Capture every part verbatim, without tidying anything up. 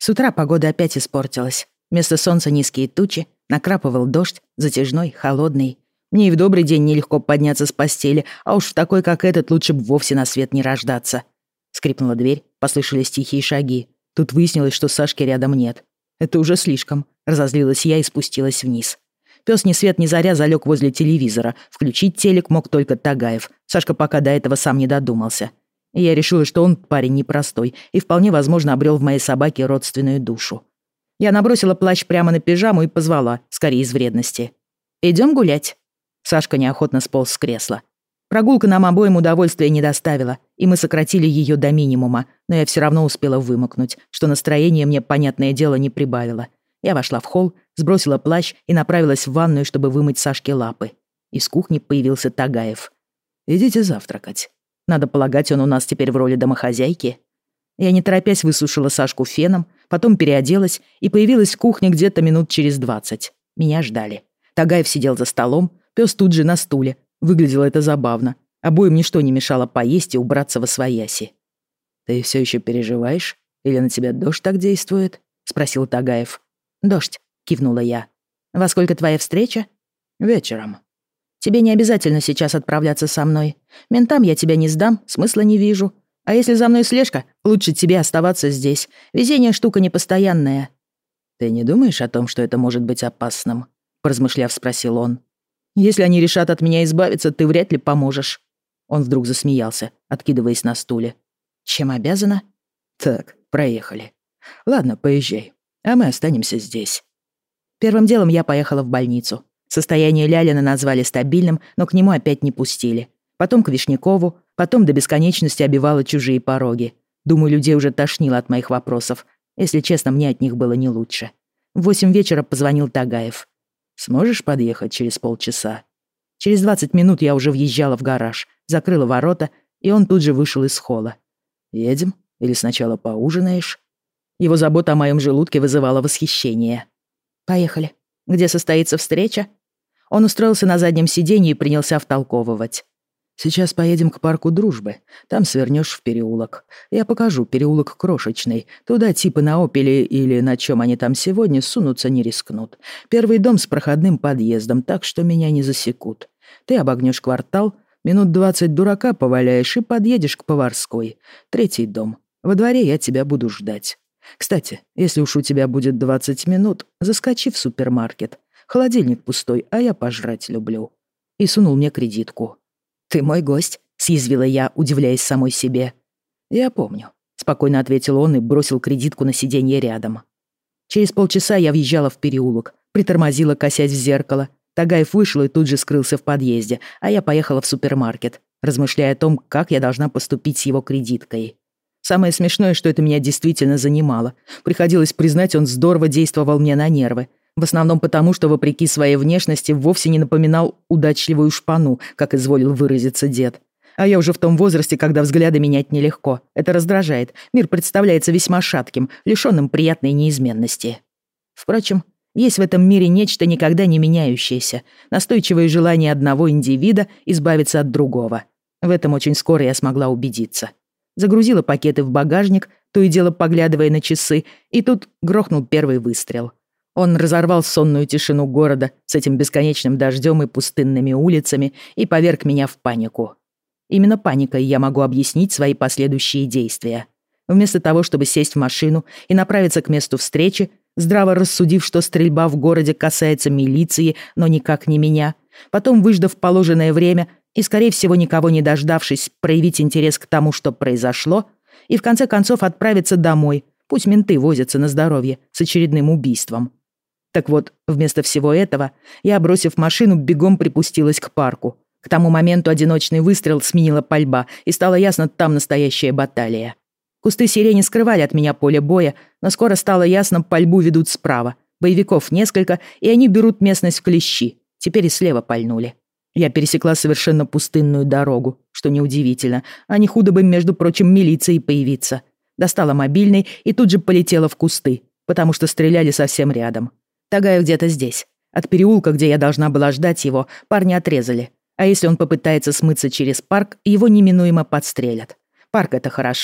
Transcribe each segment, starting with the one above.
С утра погода опять испортилась. Вместо солнца низкие тучи, накрапывал дождь, затяжной, холодный. Мне и в добрый день нелегко подняться с постели, а уж в такой, как этот, лучше б вовсе на свет не рождаться. Скрипнула дверь, послышались тихие шаги. Тут выяснилось, что Сашки рядом нет. Это уже слишком. Разозлилась я и спустилась вниз. Пёс ни свет ни заря залег возле телевизора. Включить телек мог только Тагаев. Сашка пока до этого сам не додумался. И я решила, что он парень непростой и вполне возможно обрел в моей собаке родственную душу. Я набросила плащ прямо на пижаму и позвала, скорее из вредности. «Идём гулять?» Сашка неохотно сполз с кресла. Прогулка нам обоим удовольствия не доставила, и мы сократили её до минимума, но я всё равно успела вымокнуть, что настроение мне, понятное дело, не прибавило. Я вошла в холл, сбросила плащ и направилась в ванную, чтобы вымыть Сашке лапы. Из кухни появился Тагаев. «Идите завтракать. Надо полагать, он у нас теперь в роли домохозяйки». Я не торопясь высушила Сашку феном, потом переоделась и появилась в кухне где-то минут через двадцать. Меня ждали. Тагаев сидел за столом, пёс тут же на стуле. Выглядело это забавно. Обоим ничто не мешало поесть и убраться восвояси. «Ты всё ещё переживаешь? Или на тебя дождь так действует?» — спросил Тагаев. «Дождь», — кивнула я. «Во сколько твоя встреча?» «Вечером». «Тебе не обязательно сейчас отправляться со мной. Ментам я тебя не сдам, смысла не вижу. А если за мной слежка, лучше тебе оставаться здесь. Везение штука непостоянная». «Ты не думаешь о том, что это может быть опасным?» — поразмышляв, спросил он. «Если они решат от меня избавиться, ты вряд ли поможешь». Он вдруг засмеялся, откидываясь на стуле. «Чем обязана?» «Так, проехали. Ладно, поезжай, а мы останемся здесь». Первым делом я поехала в больницу. Состояние Лялина назвали стабильным, но к нему опять не пустили. Потом к Вишнякову, потом до бесконечности обивала чужие пороги. Думаю, людей уже тошнило от моих вопросов. Если честно, мне от них было не лучше. В восемь вечера позвонил Тагаев. «Сможешь подъехать через полчаса?» Через двадцать минут я уже въезжала в гараж, закрыла ворота, и он тут же вышел из холла. «Едем? Или сначала поужинаешь?» Его забота о моем желудке вызывала восхищение. «Поехали. Где состоится встреча?» Он устроился на заднем сиденье и принялся втолковывать. «Сейчас поедем к парку Дружбы. Там свернешь в переулок. Я покажу, переулок крошечный. Туда типы на «Опеле» или на чем они там сегодня сунуться не рискнут. Первый дом с проходным подъездом, так что меня не засекут. Ты обогнешь квартал, минут двадцать дурака поваляешь и подъедешь к Поварской. Третий дом. Во дворе я тебя буду ждать. Кстати, если уж у тебя будет двадцать минут, заскочи в супермаркет. Холодильник пустой, а я пожрать люблю». И сунул мне кредитку. «Ты мой гость», — съязвила я, удивляясь самой себе. «Я помню», — спокойно ответил он и бросил кредитку на сиденье рядом. Через полчаса я въезжала в переулок, притормозила, косясь в зеркало. Тагаев вышел и тут же скрылся в подъезде, а я поехала в супермаркет, размышляя о том, как я должна поступить с его кредиткой. Самое смешное, что это меня действительно занимало. Приходилось признать, он здорово действовал мне на нервы. В основном потому, что, вопреки своей внешности, вовсе не напоминал удачливую шпану, как изволил выразиться дед. А я уже в том возрасте, когда взгляды менять нелегко. Это раздражает. Мир представляется весьма шатким, лишённым приятной неизменности. Впрочем, есть в этом мире нечто никогда не меняющееся, настойчивое желание одного индивида избавиться от другого. В этом очень скоро я смогла убедиться. Загрузила пакеты в багажник, то и дело поглядывая на часы, и тут грохнул первый выстрел. Он разорвал сонную тишину города с этим бесконечным дождем и пустынными улицами и поверг меня в панику. Именно паникой я могу объяснить свои последующие действия. Вместо того, чтобы сесть в машину и направиться к месту встречи, здраво рассудив, что стрельба в городе касается милиции, но никак не меня, потом, выждав положенное время и, скорее всего, никого не дождавшись, проявить интерес к тому, что произошло, и в конце концов отправиться домой, пусть менты возятся на здоровье с очередным убийством. Так вот, вместо всего этого, я, бросив машину, бегом припустилась к парку. К тому моменту одиночный выстрел сменила пальба, и стало ясно, там настоящая баталия. Кусты сирени скрывали от меня поле боя, но скоро стало ясно, пальбу ведут справа. Боевиков несколько, и они берут местность в клещи. Теперь и слева пальнули. Я пересекла совершенно пустынную дорогу, что неудивительно, а не худо бы, между прочим, милиции появиться. Достала мобильный и тут же полетела в кусты, потому что стреляли совсем рядом. Тагаев где-то здесь. От переулка, где я должна была ждать его, парни отрезали. А если он попытается смыться через парк, его неминуемо подстрелят. Парк — это хорошо,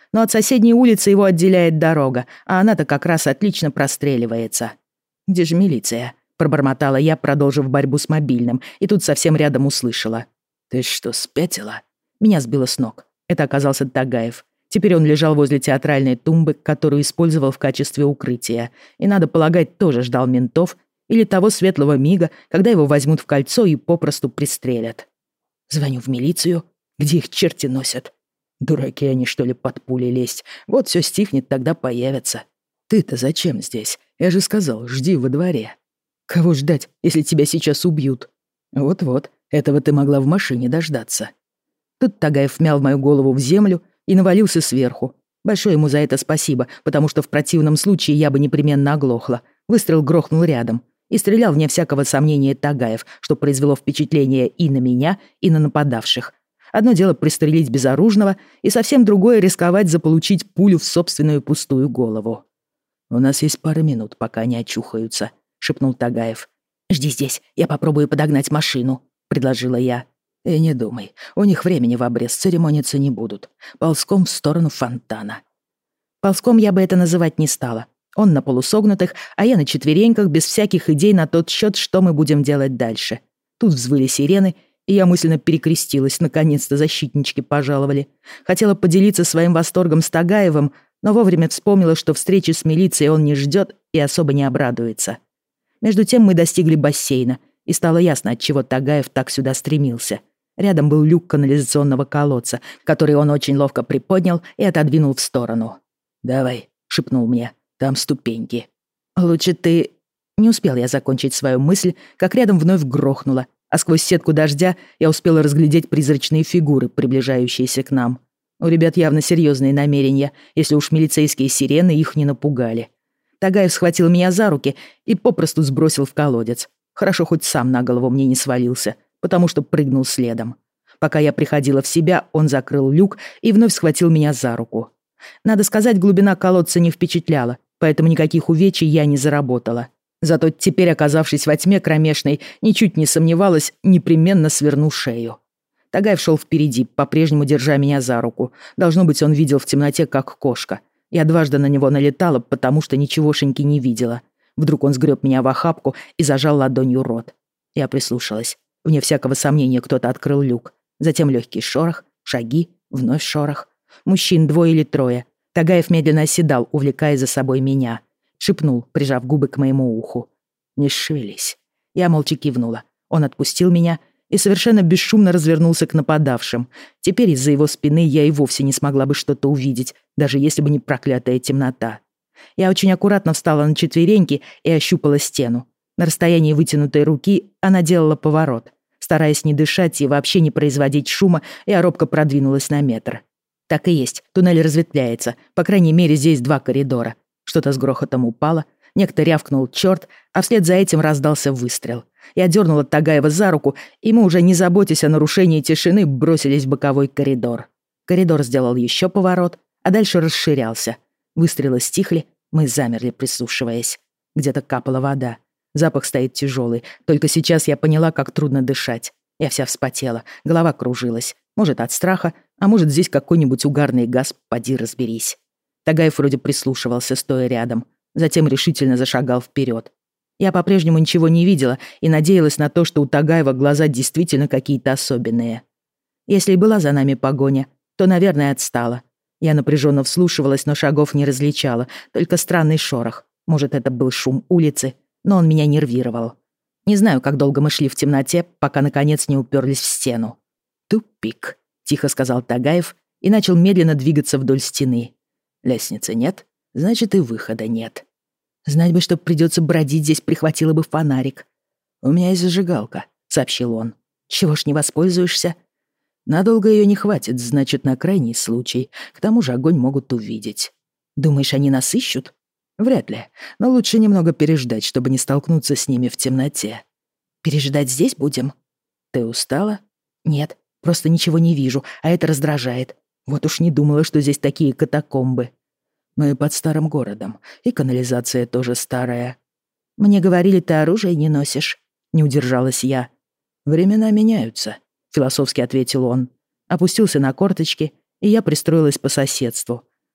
но от соседней улицы его отделяет дорога, а она-то как раз отлично простреливается. «Где же милиция?» — пробормотала я, продолжив борьбу с мобильным, и тут совсем рядом услышала. «Ты что, спятила?» Меня сбило с ног. Это оказался Тагаев. Теперь он лежал возле театральной тумбы, которую использовал в качестве укрытия, и, надо полагать, тоже ждал ментов или того светлого мига, когда его возьмут в кольцо и попросту пристрелят. Звоню в милицию. Где их черти носят? Дураки они, что ли, под пули лезть? Вот все стихнет, тогда появятся. Ты-то зачем здесь? Я же сказал, жди во дворе. Кого ждать, если тебя сейчас убьют? Вот-вот, этого ты могла в машине дождаться. Тут Тагаев вмял мою голову в землю и навалился сверху. Большое ему за это спасибо, потому что в противном случае я бы непременно оглохла. Выстрел грохнул рядом. И стрелял, вне всякого сомнения, Тагаев, что произвело впечатление и на меня, и на нападавших. Одно дело пристрелить безоружного, и совсем другое — рисковать заполучить пулю в собственную пустую голову. «У нас есть пара минут, пока они очухаются», — шепнул Тагаев. «Жди здесь, я попробую подогнать машину», — предложила я. «И не думай, у них времени в обрез, церемониться не будут. Ползком в сторону фонтана». Ползком я бы это называть не стала. Он на полусогнутых, а я на четвереньках, без всяких идей на тот счет, что мы будем делать дальше. Тут взвыли сирены, и я мысленно перекрестилась. Наконец-то защитнички пожаловали. Хотела поделиться своим восторгом с Тагаевым, но вовремя вспомнила, что встречи с милицией он не ждет и особо не обрадуется. Между тем мы достигли бассейна, и стало ясно, отчего Тагаев так сюда стремился. Рядом был люк канализационного колодца, который он очень ловко приподнял и отодвинул в сторону. «Давай», — шепнул мне. Там ступеньки. Лучше ты...» Не успел я закончить свою мысль, как рядом вновь грохнуло, а сквозь сетку дождя я успела разглядеть призрачные фигуры, приближающиеся к нам. У ребят явно серьезные намерения, если уж милицейские сирены их не напугали. Тагаев схватил меня за руки и попросту сбросил в колодец. Хорошо, хоть сам на голову мне не свалился, потому что прыгнул следом. Пока я приходила в себя, он закрыл люк и вновь схватил меня за руку. Надо сказать, глубина колодца не впечатляла, поэтому никаких увечий я не заработала. Зато теперь, оказавшись во тьме кромешной, ничуть не сомневалась, непременно сверну шею. Тагаев шел впереди, по-прежнему держа меня за руку. Должно быть, он видел в темноте, как кошка. Я дважды на него налетала, потому что ничегошеньки не видела. Вдруг он сгреб меня в охапку и зажал ладонью рот. Я прислушалась. Вне всякого сомнения, кто-то открыл люк. Затем легкий шорох, шаги, вновь шорох. Мужчин двое или трое. Тагаев медленно оседал, увлекая за собой меня. Шепнул, прижав губы к моему уху. «Не шевелись». Я молча кивнула. Он отпустил меня и совершенно бесшумно развернулся к нападавшим. Теперь из-за его спины я и вовсе не смогла бы что-то увидеть, даже если бы не проклятая темнота. Я очень аккуратно встала на четвереньки и ощупала стену. На расстоянии вытянутой руки она делала поворот. Стараясь не дышать и вообще не производить шума, я робко продвинулась на метр. Так и есть, туннель разветвляется, по крайней мере, здесь два коридора. Что-то с грохотом упало, некто рявкнул «чёрт», а вслед за этим раздался выстрел. Я дернула Тагаева за руку, и мы, уже не заботясь о нарушении тишины, бросились в боковой коридор. Коридор сделал еще поворот, а дальше расширялся. Выстрелы стихли, мы замерли, прислушиваясь. Где-то капала вода. Запах стоит тяжелый, только сейчас я поняла, как трудно дышать. Я вся вспотела, голова кружилась. Может, от страха, а может, здесь какой-нибудь угарный газ, поди разберись. Тагаев вроде прислушивался, стоя рядом. Затем решительно зашагал вперед. Я по-прежнему ничего не видела и надеялась на то, что у Тагаева глаза действительно какие-то особенные. Если и была за нами погоня, то, наверное, отстала. Я напряженно вслушивалась, но шагов не различала, только странный шорох. Может, это был шум улицы, но он меня нервировал. Не знаю, как долго мы шли в темноте, пока, наконец, не уперлись в стену. «Тупик», — тихо сказал Тагаев и начал медленно двигаться вдоль стены. «Лестницы нет, значит, и выхода нет. Знать бы, что придется бродить здесь, прихватила бы фонарик. У меня есть зажигалка», — сообщил он. «Чего ж не воспользуешься?» «Надолго ее не хватит, значит, на крайний случай. К тому же огонь могут увидеть». «Думаешь, они нас ищут?» «Вряд ли, но лучше немного переждать, чтобы не столкнуться с ними в темноте». «Переждать здесь будем?» «Ты устала?» «Нет, просто ничего не вижу, а это раздражает. Вот уж не думала, что здесь такие катакомбы». «Мы под старым городом, и канализация тоже старая». «Мне говорили, ты оружие не носишь», — не удержалась я. «Времена меняются», — философски ответил он. Опустился на корточки, и я пристроилась по соседству.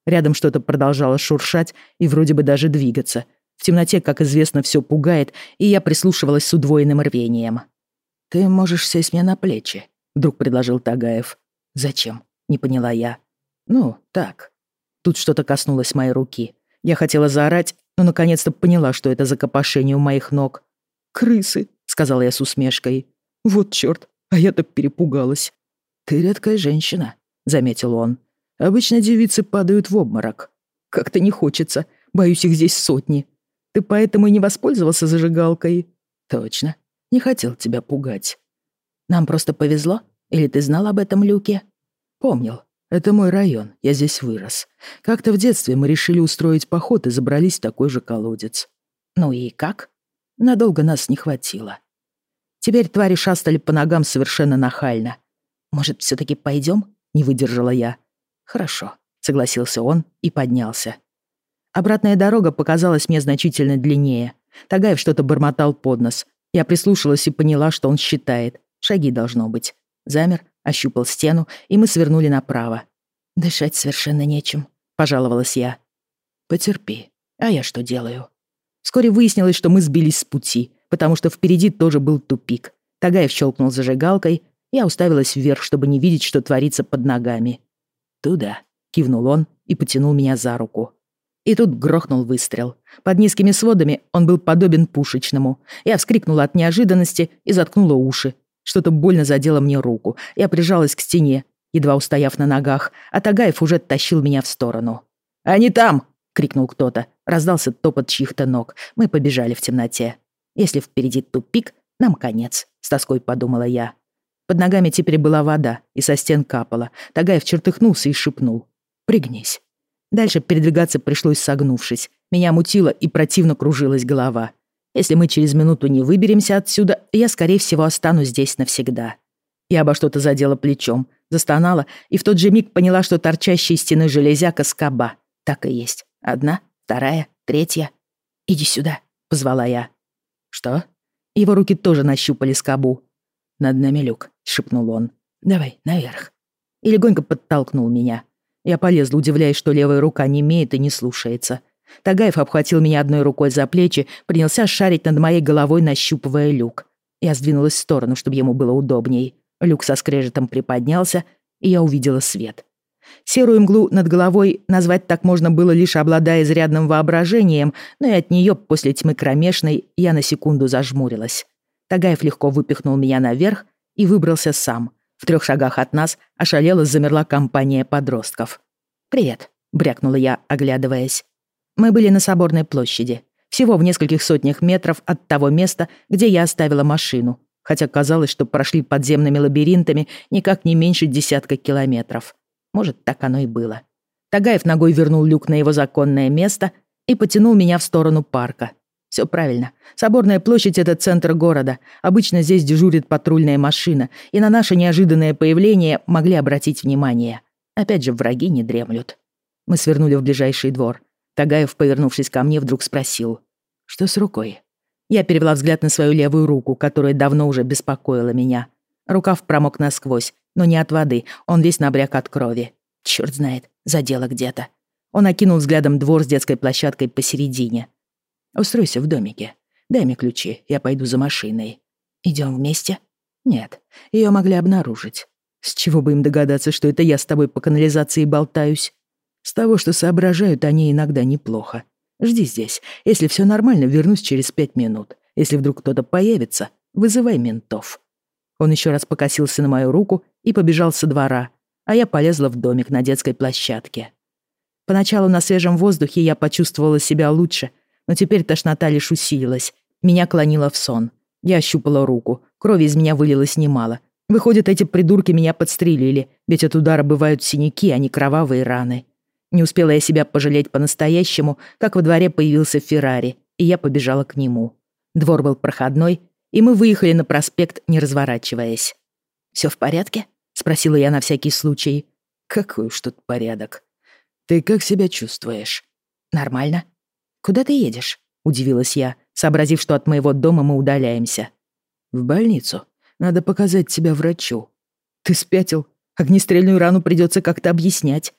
Рядом что-то продолжало шуршать и вроде бы даже двигаться. В темноте, как известно, все пугает, и я прислушивалась с удвоенным рвением. «Ты можешь сесть мне на плечи», — вдруг предложил Тагаев. «Зачем?» — не поняла я. «Ну, так». Тут что-то коснулось моей руки. Я хотела заорать, но наконец-то поняла, что это за копошение у моих ног. «Крысы», — сказала я с усмешкой. «Вот чёрт, а я-то перепугалась». «Ты редкая женщина», — заметил он. «Обычно девицы падают в обморок. Как-то не хочется, боюсь, их здесь сотни. Ты поэтому и не воспользовался зажигалкой?» «Точно, не хотел тебя пугать». «Нам просто повезло? Или ты знал об этом люке?» «Помнил. Это мой район, я здесь вырос. Как-то в детстве мы решили устроить поход и забрались в такой же колодец». «Ну и как?» «Надолго нас не хватило». Теперь твари шастали по ногам совершенно нахально. «Может, все-таки пойдем?» — не выдержала я. «Хорошо», — согласился он и поднялся. Обратная дорога показалась мне значительно длиннее. Тагаев что-то бормотал под нос. Я прислушалась и поняла, что он считает. Шаги должно быть. Замер, ощупал стену, и мы свернули направо. «Дышать совершенно нечем», — пожаловалась я. «Потерпи. А я что делаю?» Вскоре выяснилось, что мы сбились с пути, потому что впереди тоже был тупик. Тагаев щелкнул зажигалкой, я уставилась вверх, чтобы не видеть, что творится под ногами. «Туда», — кивнул он и потянул меня за руку. И тут грохнул выстрел. Под низкими сводами он был подобен пушечному. Я вскрикнула от неожиданности и заткнула уши. Что-то больно задело мне руку. Я прижалась к стене, едва устояв на ногах, а Тагаев уже тащил меня в сторону. «Они там!» — крикнул кто-то. Раздался топот чьих-то ног. Мы побежали в темноте. Если впереди тупик, нам конец, с тоской подумала я. Под ногами теперь была вода, и со стен капала. Тагаев чертыхнулся и шепнул: «Пригнись». Дальше передвигаться пришлось согнувшись. Меня мутило и противно кружилась голова. Если мы через минуту не выберемся отсюда, я, скорее всего, останусь здесь навсегда. Я обо что-то задела плечом, застонала, и в тот же миг поняла, что торчащая из стены железяка скоба. Так и есть. Одна, вторая, третья. «Иди сюда», — позвала я. «Что?» Его руки тоже нащупали скобу. «Над нами люк», — шепнул он. «Давай, наверх». И легонько подтолкнул меня. Я полезла, удивляясь, что левая рука немеет и не слушается. Тагаев обхватил меня одной рукой за плечи, принялся шарить над моей головой, нащупывая люк. Я сдвинулась в сторону, чтобы ему было удобней. Люк со скрежетом приподнялся, и я увидела свет. Серую мглу над головой назвать так можно было, лишь обладая изрядным воображением, но и от нее после тьмы кромешной я на секунду зажмурилась. Тагаев легко выпихнул меня наверх и выбрался сам. В трех шагах от нас ошалела замерла компания подростков. «Привет», — брякнула я, оглядываясь. Мы были на Соборной площади, всего в нескольких сотнях метров от того места, где я оставила машину, хотя казалось, что прошли подземными лабиринтами никак не меньше десятка километров. Может, так оно и было. Тагаев ногой вернул люк на его законное место и потянул меня в сторону парка. Все правильно. Соборная площадь — это центр города. Обычно здесь дежурит патрульная машина, и на наше неожиданное появление могли обратить внимание. Опять же, враги не дремлют. Мы свернули в ближайший двор. Тагаев, повернувшись ко мне, вдруг спросил: «Что с рукой?» Я перевела взгляд на свою левую руку, которая давно уже беспокоила меня. Рукав промок насквозь, но не от воды, он весь набряк от крови. Чёрт знает, задело где-то. Он окинул взглядом двор с детской площадкой посередине. «Устройся в домике. Дай мне ключи, я пойду за машиной». «Идём вместе?» «Нет, её могли обнаружить. С чего бы им догадаться, что это я с тобой по канализации болтаюсь? С того, что соображают они иногда неплохо. Жди здесь. Если всё нормально, вернусь через пять минут. Если вдруг кто-то появится, вызывай ментов». Он ещё раз покосился на мою руку и побежал со двора, а я полезла в домик на детской площадке. Поначалу на свежем воздухе я почувствовала себя лучше, но теперь тошнота лишь усилилась. Меня клонило в сон. Я ощупала руку. Крови из меня вылилось немало. Выходит, эти придурки меня подстрелили, ведь от удара бывают синяки, а не кровавые раны. Не успела я себя пожалеть по-настоящему, как во дворе появился Феррари, и я побежала к нему. Двор был проходной, и мы выехали на проспект, не разворачиваясь. «Всё в порядке?» — спросила я на всякий случай. «Какой уж тут порядок. Ты как себя чувствуешь?» «Нормально». «Куда ты едешь?» — удивилась я, сообразив, что от моего дома мы удаляемся. «В больницу. Надо показать тебя врачу». «Ты спятил? Огнестрельную рану придётся как-то объяснять».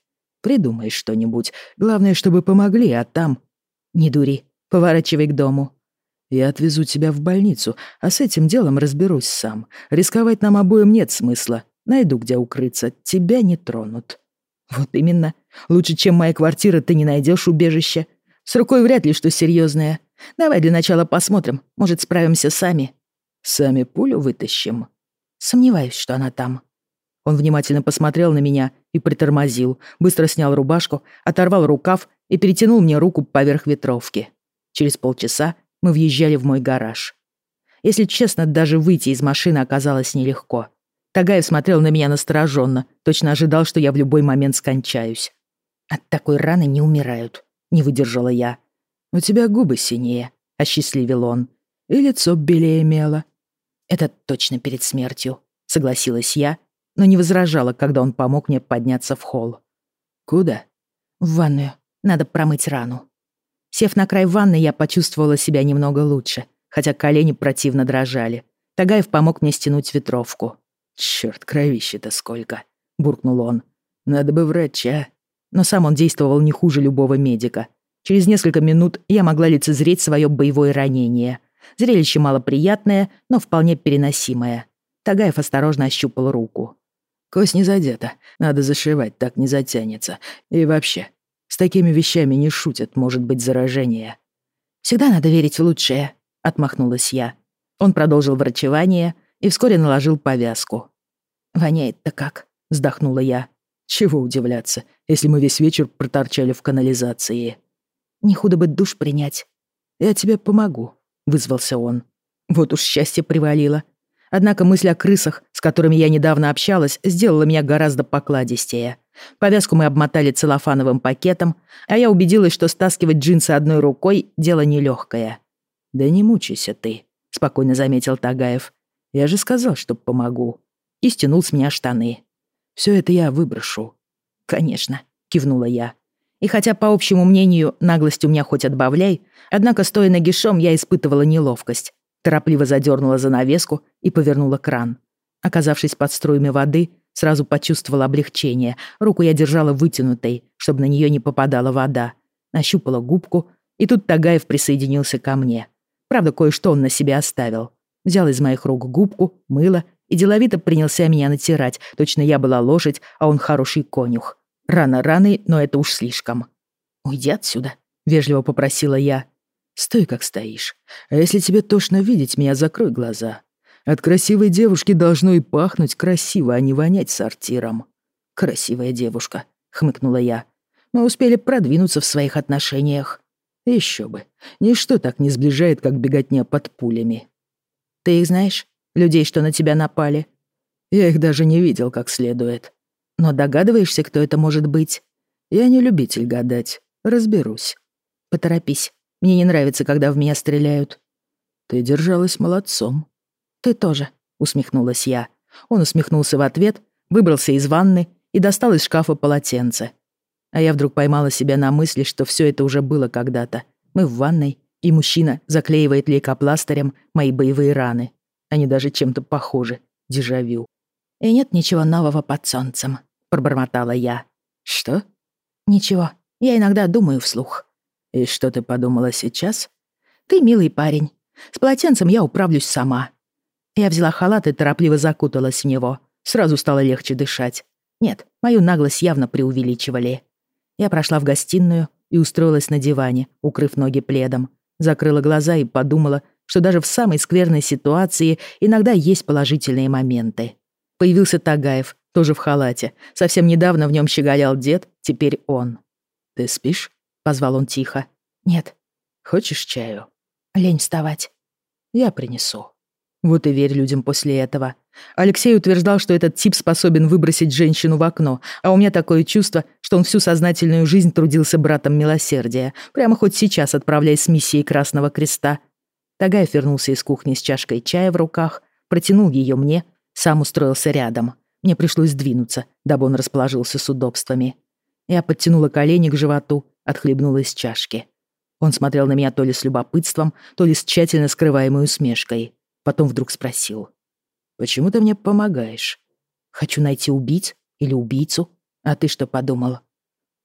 Придумай что-нибудь. Главное, чтобы помогли, а там... Не дури. Поворачивай к дому. Я отвезу тебя в больницу, а с этим делом разберусь сам. Рисковать нам обоим нет смысла. Найду, где укрыться. Тебя не тронут. Вот именно. Лучше, чем моя квартира, ты не найдешь убежище. С рукой вряд ли что серьезное. Давай для начала посмотрим. Может, справимся сами. Сами пулю вытащим. Сомневаюсь, что она там. Он внимательно посмотрел на меня и притормозил, быстро снял рубашку, оторвал рукав и перетянул мне руку поверх ветровки. Через полчаса мы въезжали в мой гараж. Если честно, даже выйти из машины оказалось нелегко. Тагаев смотрел на меня настороженно, точно ожидал, что я в любой момент скончаюсь. «От такой раны не умирают», — не выдержала я. «У тебя губы синее», — осчастливил он. «И лицо белее мела». «Это точно перед смертью», — согласилась я, но не возражала, когда он помог мне подняться в холл. «Куда?» «В ванную. Надо промыть рану». Сев на край ванны, я почувствовала себя немного лучше, хотя колени противно дрожали. Тагаев помог мне стянуть ветровку. «Чёрт, кровища-то сколько!» — буркнул он. «Надо бы врача». Но сам он действовал не хуже любого медика. Через несколько минут я могла лицезреть свое боевое ранение. Зрелище малоприятное, но вполне переносимое. Тагаев осторожно ощупал руку. «Кость не задета. Надо зашивать, так не затянется. И вообще, с такими вещами не шутят, может быть заражение». «Всегда надо верить в лучшее», — отмахнулась я. Он продолжил врачевание и вскоре наложил повязку. «Воняет-то как?» — вздохнула я. «Чего удивляться, если мы весь вечер проторчали в канализации?» «Не худо бы душ принять». «Я тебе помогу», — вызвался он. Вот уж счастье привалило. Однако мысль о крысах, с которыми я недавно общалась, сделала меня гораздо покладистее. Повязку мы обмотали целлофановым пакетом, а я убедилась, что стаскивать джинсы одной рукой — дело нелегкое. «Да не мучайся ты», — спокойно заметил Тагаев. «Я же сказал, что помогу». И стянул с меня штаны. «Все это я выброшу». «Конечно», — кивнула я. И хотя, по общему мнению, наглость у меня хоть отбавляй, однако, стоя нагишом, я испытывала неловкость. Торопливо задернула занавеску и повернула кран. Оказавшись под струями воды, сразу почувствовала облегчение. Руку я держала вытянутой, чтобы на нее не попадала вода. Нащупала губку, и тут Тагаев присоединился ко мне. Правда, кое-что он на себе оставил. Взял из моих рук губку, мыло и деловито принялся меня натирать. Точно я была лошадь, а он хороший конюх. Рано раной, но это уж слишком. «Уйди отсюда», — вежливо попросила я. «Стой, как стоишь. А если тебе тошно видеть меня, закрой глаза. От красивой девушки должно и пахнуть красиво, а не вонять сортиром». «Красивая девушка», — хмыкнула я. «Мы успели продвинуться в своих отношениях». «Еще бы. Ничто так не сближает, как беготня под пулями». «Ты их знаешь? Людей, что на тебя напали?» «Я их даже не видел как следует». «Но догадываешься, кто это может быть?» «Я не любитель гадать. Разберусь». «Поторопись. Мне не нравится, когда в меня стреляют». «Ты держалась молодцом». «Ты тоже», — усмехнулась я. Он усмехнулся в ответ, выбрался из ванны и достал из шкафа полотенце. А я вдруг поймала себя на мысли, что все это уже было когда-то. Мы в ванной, и мужчина заклеивает лейкопластырем мои боевые раны. Они даже чем-то похожи. Дежавю. «И нет ничего нового под солнцем», — пробормотала я. «Что?» «Ничего. Я иногда думаю вслух». «И что ты подумала сейчас?» «Ты милый парень. С полотенцем я управлюсь сама». Я взяла халат и торопливо закуталась в него. Сразу стало легче дышать. Нет, мою наглость явно преувеличивали. Я прошла в гостиную и устроилась на диване, укрыв ноги пледом. Закрыла глаза и подумала, что даже в самой скверной ситуации иногда есть положительные моменты. Появился Тагаев, тоже в халате. Совсем недавно в нем щеголял дед, теперь он. «Ты спишь?» — позвал он тихо. «Нет». «Хочешь чаю?» «Лень вставать». «Я принесу». Вот и верь людям после этого. Алексей утверждал, что этот тип способен выбросить женщину в окно, а у меня такое чувство, что он всю сознательную жизнь трудился братом милосердия, прямо хоть сейчас отправляясь с миссией Красного Креста. Тагаев вернулся из кухни с чашкой чая в руках, протянул ее мне, сам устроился рядом. Мне пришлось сдвинуться, дабы он расположился с удобствами. Я подтянула колени к животу, отхлебнула из чашки. Он смотрел на меня то ли с любопытством, то ли с тщательно скрываемой усмешкой. Потом вдруг спросил. «Почему ты мне помогаешь?» «Хочу найти убийц или убийцу. А ты что подумал?»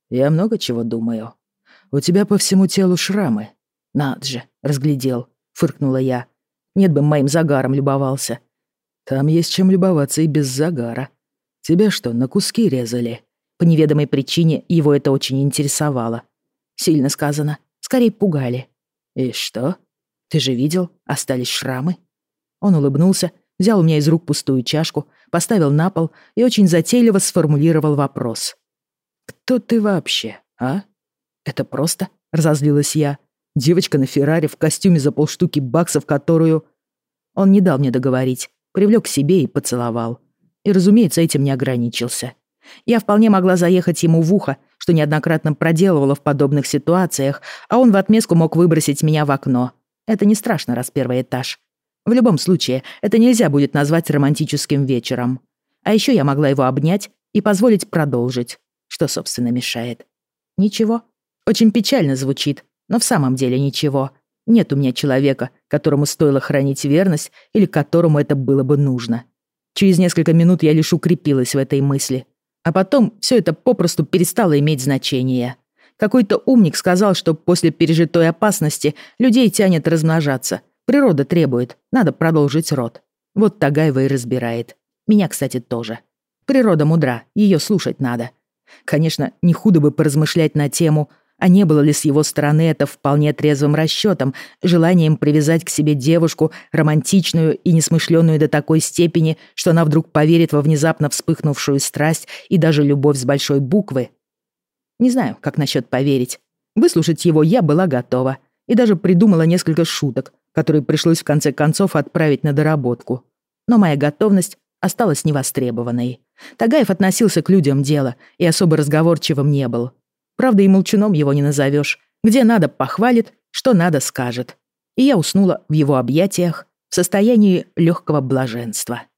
Я много чего думаю. У тебя по всему телу шрамы. Над же, разглядел, фыркнула я. Нет бы моим загаром любовался. Там есть чем любоваться и без загара. Тебя что, на куски резали? По неведомой причине его это очень интересовало. Сильно сказано. Скорее пугали. И что? Ты же видел, остались шрамы. Он улыбнулся, взял у меня из рук пустую чашку, поставил на пол и очень затейливо сформулировал вопрос. «Кто ты вообще, а?» «Это просто», — разозлилась я. «Девочка на Феррари в костюме за полштуки баксов, которую...» Он не дал мне договорить, привлёк к себе и поцеловал. И, разумеется, этим не ограничился. Я вполне могла заехать ему в ухо, что неоднократно проделывала в подобных ситуациях, а он в отместку мог выбросить меня в окно. Это не страшно, раз первый этаж. В любом случае, это нельзя будет назвать романтическим вечером. А ещё я могла его обнять и позволить продолжить. Что, собственно, мешает? Ничего. Очень печально звучит, но в самом деле ничего. Нет у меня человека, которому стоило хранить верность или которому это было бы нужно. Через несколько минут я лишь укрепилась в этой мысли. А потом все это попросту перестало иметь значение. Какой-то умник сказал, что после пережитой опасности людей тянет размножаться. Природа требует, надо продолжить род. Вот Тагаева и разбирает. Меня, кстати, тоже. Природа мудра, ее слушать надо. Конечно, не худо бы поразмышлять на тему, а не было ли с его стороны это вполне трезвым расчетом, желанием привязать к себе девушку, романтичную и несмышленную до такой степени, что она вдруг поверит во внезапно вспыхнувшую страсть и даже любовь с большой буквы. Не знаю, как насчет поверить. Выслушать его я была готова и даже придумала несколько шуток, которые пришлось в конце концов отправить на доработку. Но моя готовность осталась невостребованной. Тагаев относился к людям дела и особо разговорчивым не был. Правда, и молчуном его не назовешь. Где надо, похвалит, что надо, скажет. И я уснула в его объятиях в состоянии легкого блаженства.